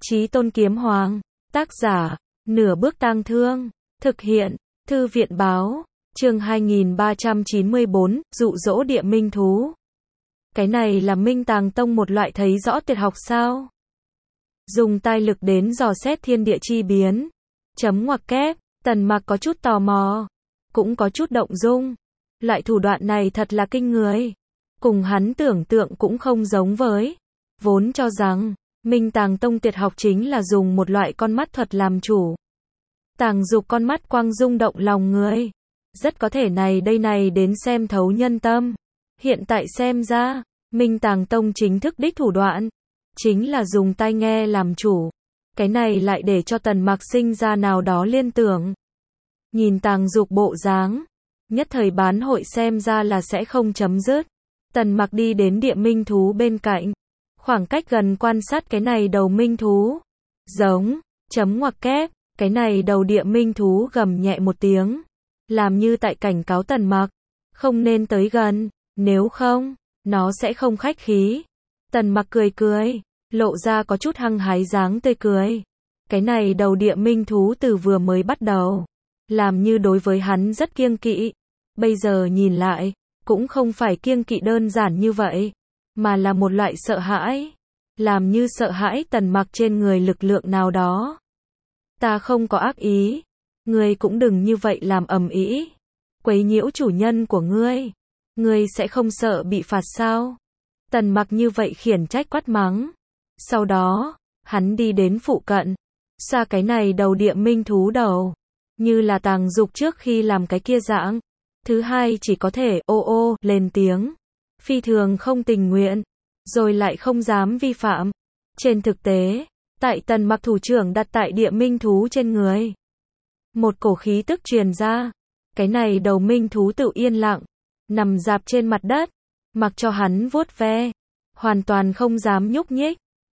Chí Tôn Kiếm Hoàng. Tác giả, Nửa Bước Tang Thương. Thực hiện, Thư viện Báo. Chương 2394, dụ dỗ địa minh thú. Cái này là Minh Tàng Tông một loại thấy rõ tuyệt học sao? Dùng tai lực đến dò xét thiên địa chi biến. Chấm ngoặc kép, Tần Mặc có chút tò mò, cũng có chút động dung. Loại thủ đoạn này thật là kinh người. Cùng hắn tưởng tượng cũng không giống với. Vốn cho rằng, Minh Tàng Tông tuyệt học chính là dùng một loại con mắt thuật làm chủ. Tàng dục con mắt quang rung động lòng người. Rất có thể này đến xem thấu nhân tâm. Hiện tại xem ra, Minh Tàng Tông chính thức đích thủ đoạn chính là dùng tai nghe làm chủ. Cái này lại để cho Tần Mặc sinh ra nào đó liên tưởng. Nhìn Tàng dục bộ dáng, nhất thời bán hội xem ra là sẽ không chấm dứt. Tần Mặc đi đến địa minh thú bên cạnh, khoảng cách gần quan sát cái này đầu minh thú. Giống, chấm ngoặc kép, cái này đầu địa minh thú gầm nhẹ một tiếng, làm như tại cảnh cáo Tần Mặc, không nên tới gần, nếu không, nó sẽ không khách khí. Tần Mặc cười cười, lộ ra có chút hăng hái dáng tươi cười. Cái này đầu địa minh thú từ vừa mới bắt đầu, làm như đối với hắn rất kiêng kỵ. Bây giờ nhìn lại, cũng không phải kiêng kỵ đơn giản như vậy, mà là một loại sợ hãi. Làm như sợ hãi Tần Mặc trên người lực lượng nào đó. Ta không có ác ý, ngươi cũng đừng như vậy làm ầm ĩ, quấy nhiễu chủ nhân của ngươi. Ngươi sẽ không sợ bị phạt sao? Tần Mặc như vậy khiển trách quát mắng. Sau đó, hắn đi đến phụ cận, xoa cái này đầu địa minh thú đầu, như là Tàng dục trước khi làm cái kia dạng. Thứ hai chỉ có thể ô ô lên tiếng, phi thường không tình nguyện, rồi lại không dám vi phạm. Trên thực tế, tại Tần Mặc thủ trưởng đặt tại địa minh thú trên người, một cổ khí tức truyền ra, cái này đầu minh thú tự yên lặng, nằm rạp trên mặt đất, mặc cho hắn vuốt ve, hoàn toàn không dám nhúc nhích.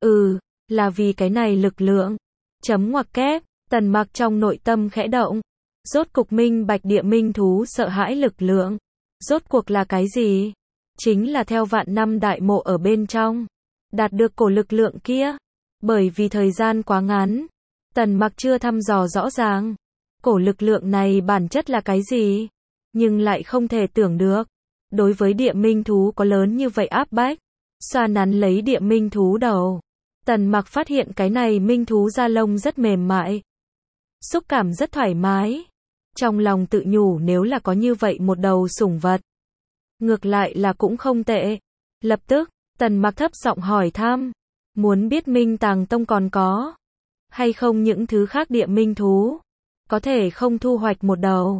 Là vì cái này lực lượng. Chấm ngoặc kép, Tần Mặc trong nội tâm khẽ động. Rốt cục minh bạch địa minh thú sợ hãi lực lượng. Rốt cuộc là cái gì? Chính là theo vạn năm đại mộ ở bên trong, đạt được cổ lực lượng kia. Bởi vì thời gian quá ngắn, Tần Mặc chưa thăm dò rõ ràng cổ lực lượng này bản chất là cái gì, nhưng lại không thể tưởng được, đối với địa minh thú có lớn như vậy áp bách. Xoa nắn lấy địa minh thú đầu, Tần Mặc phát hiện cái này minh thú da lông rất mềm mại, xúc cảm rất thoải mái. Trong lòng tự nhủ nếu là có như vậy một đầu sủng vật, ngược lại là cũng không tệ. Lập tức, Tần Mặc thấp giọng hỏi thăm, muốn biết Minh Tàng Tông còn có hay không những thứ khác địa minh thú, có thể không thu hoạch một đầu.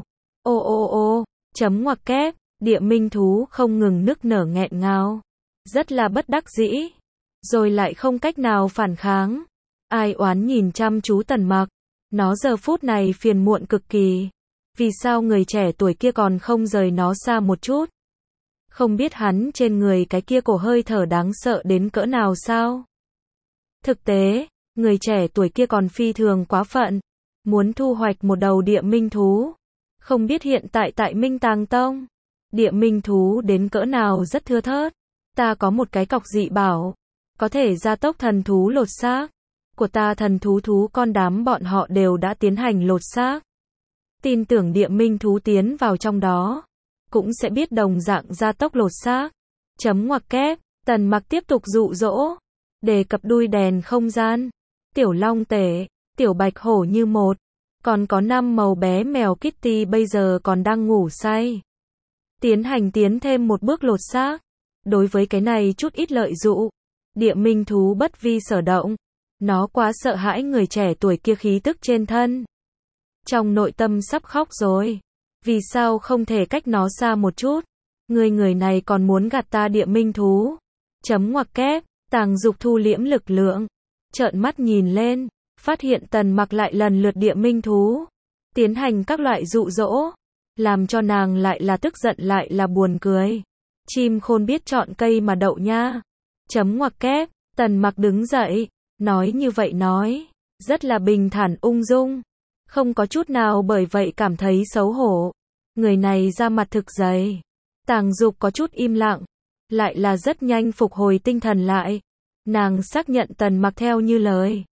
Ô, chấm ngoặc kép, địa minh thú không ngừng nức nở nghẹn ngào, rất là bất đắc dĩ, rồi lại không cách nào phản kháng. Ai oán nhìn chăm chú Tần Mặc, nó giờ phút này phiền muộn cực kỳ. Vì sao người trẻ tuổi kia còn không rời nó xa một chút? Không biết hắn trên người cái kia cổ hơi thở đáng sợ đến cỡ nào sao? Thực tế, người trẻ tuổi kia còn phi thường quá phận, muốn thu hoạch một đầu địa minh thú. Không biết hiện tại tại Minh Tàng Tông, địa minh thú đến cỡ nào rất thưa thớt. Ta có một cái cọc dị bảo, có thể gia tốc thần thú lột xác của ta. Thần thú con đám bọn họ đều đã tiến hành lột xác. Tin tưởng địa minh thú tiến vào trong đó, cũng sẽ biết đồng dạng gia tốc lột xác. Chấm ngoặc kép, Tần Mặc tiếp tục dụ dỗ, đề cập đuôi đèn không gian, tiểu long tể, tiểu bạch hổ như một, còn có 5 màu bé mèo Kitty bây giờ còn đang ngủ say. Tiến thêm một bước lột xác. Đối với cái này chút ít lợi dụ, địa minh thú bất vi sở động. Nó quá sợ hãi người trẻ tuổi kia khí tức trên thân. Trong nội tâm sắp khóc rồi. Vì sao không thể cách nó xa một chút? Người này còn muốn gạt ta địa minh thú. Chấm ngoặc kép, Tàng dục thu liễm lực lượng, trợn mắt nhìn lên, phát hiện Tần Mặc lại lần lượt địa minh thú, tiến hành các loại dụ dỗ, làm cho nàng lại là tức giận lại là buồn cười. Chim khôn biết chọn cây mà đậu nha. Chấm ngoặc kép, Tần Mặc đứng dậy, nói như vậy nói, rất là bình thản ung dung, không có chút nào bởi vậy cảm thấy xấu hổ. Người này da mặt thực dày. Tàng dục có chút im lặng, lại là rất nhanh phục hồi tinh thần lại. Nàng xác nhận Tần Mặc theo như lời,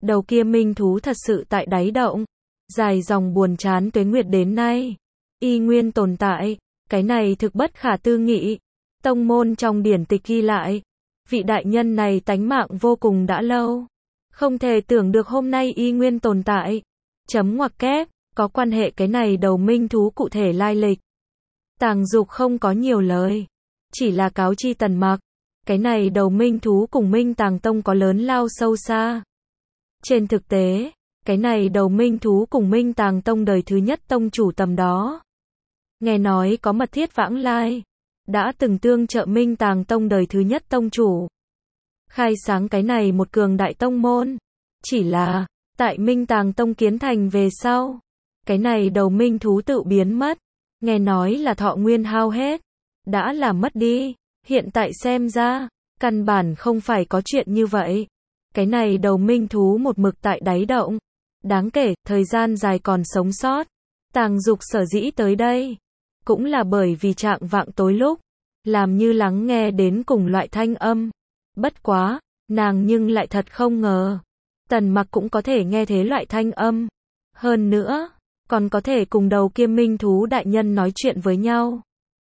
đầu kia minh thú thật sự tại đáy động. Dài dòng buồn chán tuế nguyệt đến nay, y nguyên tồn tại, cái này thực bất khả tư nghị. Tông môn trong điển tịch ghi lại, vị đại nhân này tánh mạng vô cùng đã lâu. Không thể tưởng được hôm nay y nguyên tồn tại. Chấm ngoặc kép, có quan hệ cái này đầu minh thú cụ thể lai lịch. Tàng Dục không có nhiều lời, chỉ là cáo chi Tần Mặc, cái này đầu minh thú cùng Minh Tàng Tông có lớn lao sâu xa. Trên thực tế, cái này đầu minh thú cùng Minh Tàng Tông đời thứ nhất tông chủ tầm đó. Nghe nói có mật thiết vãng lai, đã từng tương trợ Minh Tàng Tông đời thứ nhất tông chủ. Khai sáng cái này một cường đại tông môn. Chỉ là, tại Minh Tàng Tông kiến thành về sau, cái này đầu minh thú tự biến mất. Nghe nói là thọ nguyên hao hết, đã là mất đi. Hiện tại xem ra, căn bản không phải có chuyện như vậy. Cái này đầu minh thú một mực tại đáy động. Đáng kể, thời gian dài còn sống sót. Tàng Dục sở dĩ tới đây, cũng là bởi vì trạng vạng tối lúc, làm như lắng nghe đến cùng loại thanh âm. Bất quá, nàng nhưng lại thật không ngờ, Tần Mặc cũng có thể nghe thế loại thanh âm. Hơn nữa, còn có thể cùng đầu kia minh thú đại nhân nói chuyện với nhau.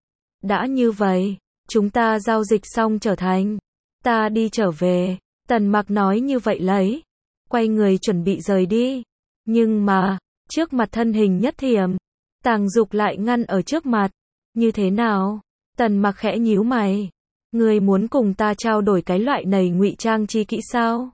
Đã như vậy, chúng ta giao dịch xong trở thành, ta đi trở về. Tần Mặc nói như vậy lấy, quay người chuẩn bị rời đi. Nhưng mà, trước mặt thân hình nhất thiểm, Tàng Dục lại ngăn ở trước mặt. Như thế nào? Tần Mặc khẽ nhíu mày. Ngươi muốn cùng ta trao đổi cái loại này ngụy trang chi kỹ sao?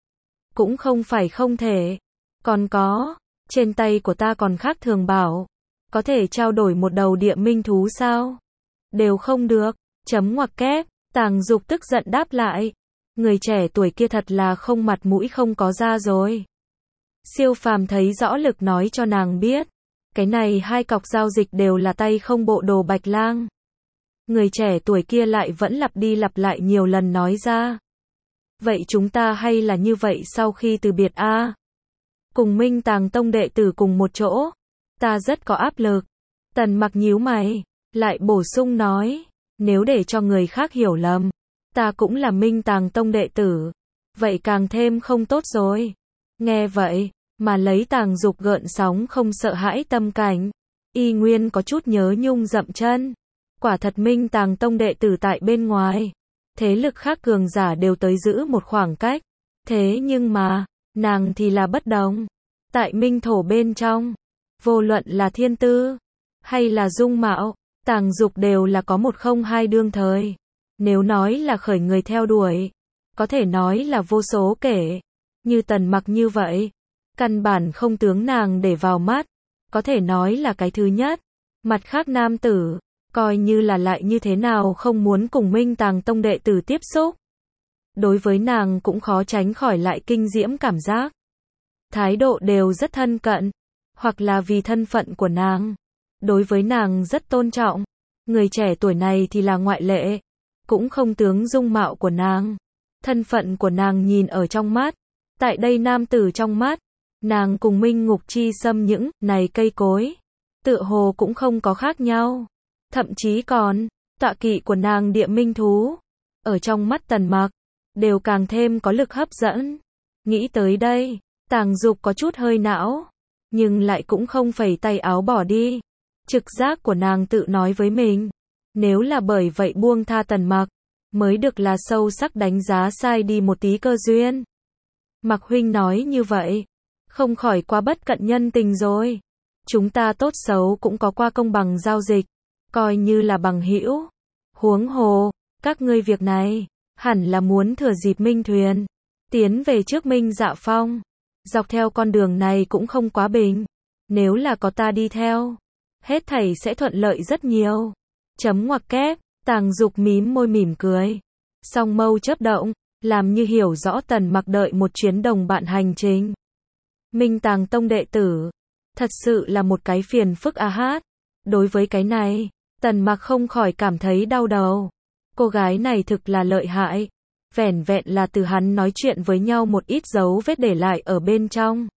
Cũng không phải không thể. Còn có, trên tay của ta còn khác thường bảo, có thể trao đổi một đầu địa minh thú sao? Đều không được. Chấm ngoặc kép, Tàng Dục tức giận đáp lại. Người trẻ tuổi kia thật là không mặt mũi không có da rồi. Siêu phàm thấy rõ lực nói cho nàng biết, cái này hai cọc giao dịch đều là tay không bộ đồ bạch lang. Người trẻ tuổi kia lại vẫn lặp đi lặp lại nhiều lần nói ra. Vậy chúng ta hay là như vậy sau khi từ biệt a? Cùng Minh Tàng Tông đệ tử cùng một chỗ, ta rất có áp lực. Tần Mặc nhíu mày, lại bổ sung nói, nếu để cho người khác hiểu lầm, ta cũng là Minh Tàng Tông đệ tử, vậy càng thêm không tốt rồi. Nghe vậy, mà lấy Tàng Dục gợn sóng không sợ hãi tâm cảnh, y nguyên có chút nhớ nhung dậm chân. Quả thật Minh Tàng Tông đệ tử tại bên ngoài, thế lực khác cường giả đều tới giữ một khoảng cách. Thế nhưng mà, nàng thì là bất đồng. Tại Minh Thổ bên trong, vô luận là thiên tư, hay là dung mạo, Tàng Dục đều là có một không hai đương thời. Nếu nói là khởi người theo đuổi, có thể nói là vô số kể. Như Tần Mặc như vậy, căn bản không tướng nàng để vào mắt, có thể nói là cái thứ nhất. Mặt khác nam tử, coi như là lại như thế nào không muốn cùng Minh Tàng Tông đệ tử tiếp xúc. Đối với nàng cũng khó tránh khỏi lại kinh diễm cảm giác. Thái độ đều rất thân cận, hoặc là vì thân phận của nàng. Đối với nàng rất tôn trọng. Người trẻ tuổi này thì là ngoại lệ, cũng không tướng dung mạo của nàng. Thân phận của nàng nhìn ở trong mắt. Tại đây nam tử trong mắt, nàng cùng Minh Ngục Chi Sâm những này cây cối, tựa hồ cũng không có khác nhau. Thậm chí còn, tọa kỵ của nàng địa minh thú, ở trong mắt Tần Mặc, đều càng thêm có lực hấp dẫn. Nghĩ tới đây, Tàng Dục có chút hơi não, nhưng lại cũng không phẩy tay áo bỏ đi. Trực giác của nàng tự nói với mình, nếu là bởi vậy buông tha Tần Mặc, mới được là sâu sắc đánh giá sai đi một tí cơ duyên. Mặc huynh nói như vậy, không khỏi quá bất cận nhân tình rồi. Chúng ta tốt xấu cũng có qua công bằng giao dịch, coi như là bằng hữu. Huống hồ, các ngươi việc này, hẳn là muốn thừa dịp Minh Thuyền, tiến về trước Minh Dạ Phong. Dọc theo con đường này cũng không quá bình. Nếu là có ta đi theo, hết thảy sẽ thuận lợi rất nhiều. Chấm ngoặc kép, Tàng Dục mím môi mỉm cười. Song mâu chớp động, làm như hiểu rõ Tần Mặc đợi một chuyến đồng bạn hành trình. Minh Tàng Tông đệ tử, thật sự là một cái phiền phức a hát. Đối với cái này, Tần Mặc không khỏi cảm thấy đau đầu. Cô gái này thực là lợi hại. Vẻn vẹn là từ hắn nói chuyện với nhau một ít dấu vết để lại ở bên trong,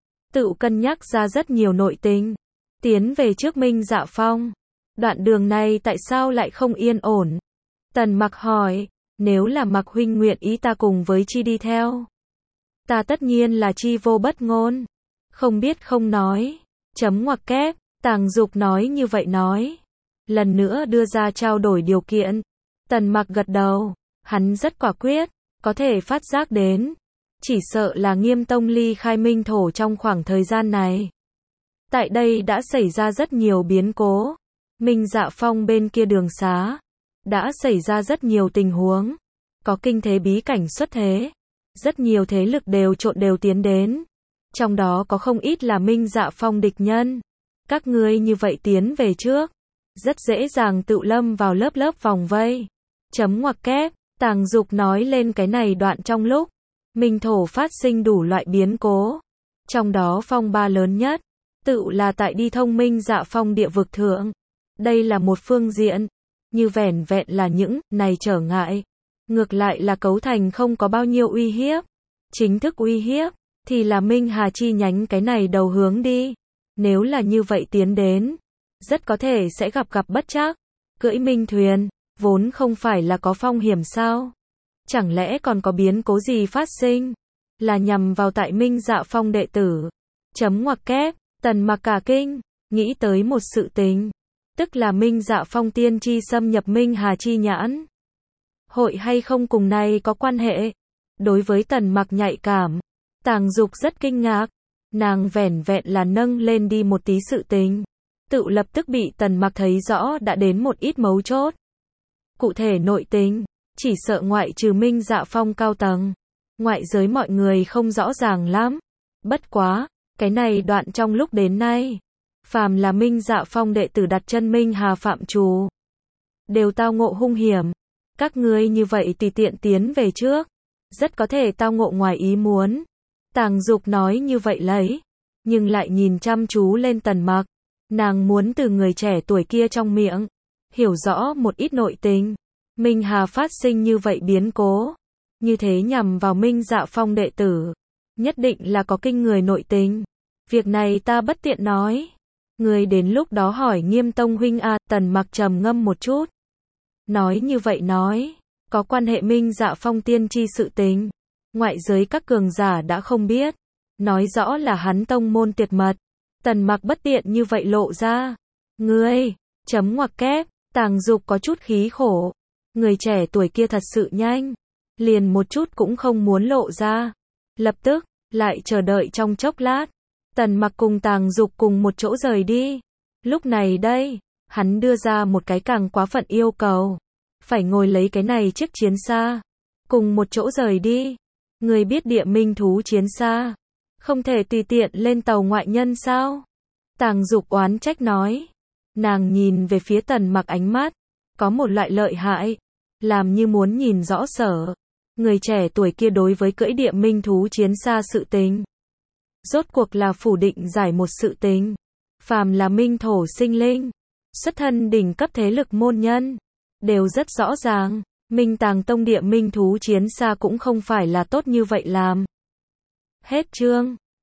tự cân nhắc ra rất nhiều nội tình. Tiến về trước Minh Dạ Phong, đoạn đường này tại sao lại không yên ổn? Tần Mặc hỏi, nếu là Mặc huynh nguyện ý ta cùng với chi đi theo. Ta tất nhiên là chi vô bất ngôn. Không biết không nói. Chấm ngoặc kép, Tàng Dục nói như vậy nói. Lần nữa đưa ra trao đổi điều kiện. Tần Mặc gật đầu. Hắn rất quả quyết, có thể phát giác đến. Chỉ sợ là Nghiêm Tông ly khai Minh Thổ trong khoảng thời gian này. Tại đây đã xảy ra rất nhiều biến cố. Minh Dạ Phong bên kia đường xá. Đã xảy ra rất nhiều tình huống. Có kinh thế bí cảnh xuất thế. Rất nhiều thế lực đều trộn đều tiến đến. Trong đó có không ít là Minh Dạ Phong địch nhân. Các ngươi như vậy tiến về trước. Rất dễ dàng tự lâm vào lớp lớp vòng vây. Chấm ngoặc kép, Tàng Dục nói lên cái này đoạn trong lúc. Minh Thổ phát sinh đủ loại biến cố. Trong đó phong ba lớn nhất. Tự là tại đi thông Minh Dạ Phong địa vực thượng. Đây là một phương diện. Như vẻn vẹn là những này trở ngại. Ngược lại là cấu thành không có bao nhiêu uy hiếp. Chính thức uy hiếp thì là Minh Hà chi nhánh cái này đầu hướng đi. Nếu là như vậy tiến đến, rất có thể sẽ gặp bất trắc. Cưỡi Minh thuyền, vốn không phải là có phong hiểm sao? Chẳng lẽ còn có biến cố gì phát sinh? Là nhằm vào tại Minh Dạ Phong đệ tử. Chấm ngoặc kép, Tần Mặc cả kinh, nghĩ tới một sự tình. Tức là Minh Dạ Phong tiên tri xâm nhập Minh Hà chi nhãn. Hội hay không cùng này có quan hệ? Đối với Tần Mặc nhạy cảm, Tàng Dục rất kinh ngạc. Nàng vẻn vẹn là nâng lên đi một tí sự tình. Tự lập tức bị Tần Mặc thấy rõ đã đến một ít mấu chốt. Cụ thể nội tình, chỉ sợ ngoại trừ Minh Dạ Phong cao tầng. Ngoại giới mọi người không rõ ràng lắm. Bất quá, cái này đoạn trong lúc đến nay. Phàm là Minh Dạ Phong đệ tử đặt chân Minh Hà phạm trù. Đều tao ngộ hung hiểm. Các ngươi như vậy tùy tiện tiến về trước. Rất có thể tao ngộ ngoài ý muốn. Tàng Dục nói như vậy lấy. Nhưng lại nhìn chăm chú lên Tần Mặc. Nàng muốn từ người trẻ tuổi kia trong miệng. Hiểu rõ một ít nội tình. Minh Hà phát sinh như vậy biến cố. Như thế nhằm vào Minh Dạ Phong đệ tử. Nhất định là có kinh người nội tình. Việc này ta bất tiện nói. Người đến lúc đó hỏi Nghiêm Tông huynh a. Tần Mặc trầm ngâm một chút. Nói như vậy nói. Có quan hệ Minh Dạ Phong tiên tri sự tình. Ngoại giới các cường giả đã không biết. Nói rõ là hắn tông môn tuyệt mật. Tần Mặc bất tiện như vậy lộ ra. Ngươi, chấm ngoặc kép, Tàng Dục có chút khí khổ. Người trẻ tuổi kia thật sự nhanh. Liền một chút cũng không muốn lộ ra. Lập tức, lại chờ đợi trong chốc lát. Tần Mặc cùng Tàng Dục cùng một chỗ rời đi. Lúc này đây, hắn đưa ra một cái càng quá phận yêu cầu. Phải ngồi lấy cái này chiếc chiến xa. Cùng một chỗ rời đi. Người biết địa minh thú chiến xa. Không thể tùy tiện lên tàu ngoại nhân sao? Tàng Dục oán trách nói. Nàng nhìn về phía Tần Mặc ánh mắt. Có một loại lợi hại. Làm như muốn nhìn rõ sở. Người trẻ tuổi kia đối với cưỡi địa minh thú chiến xa sự tình. Rốt cuộc là phủ định giải một sự tình. Phàm là minh thổ sinh linh. Xuất thân đỉnh cấp thế lực môn nhân. Đều rất rõ ràng. Minh Tàng Tông địa minh thú chiến xa cũng không phải là tốt như vậy làm. Hết chương.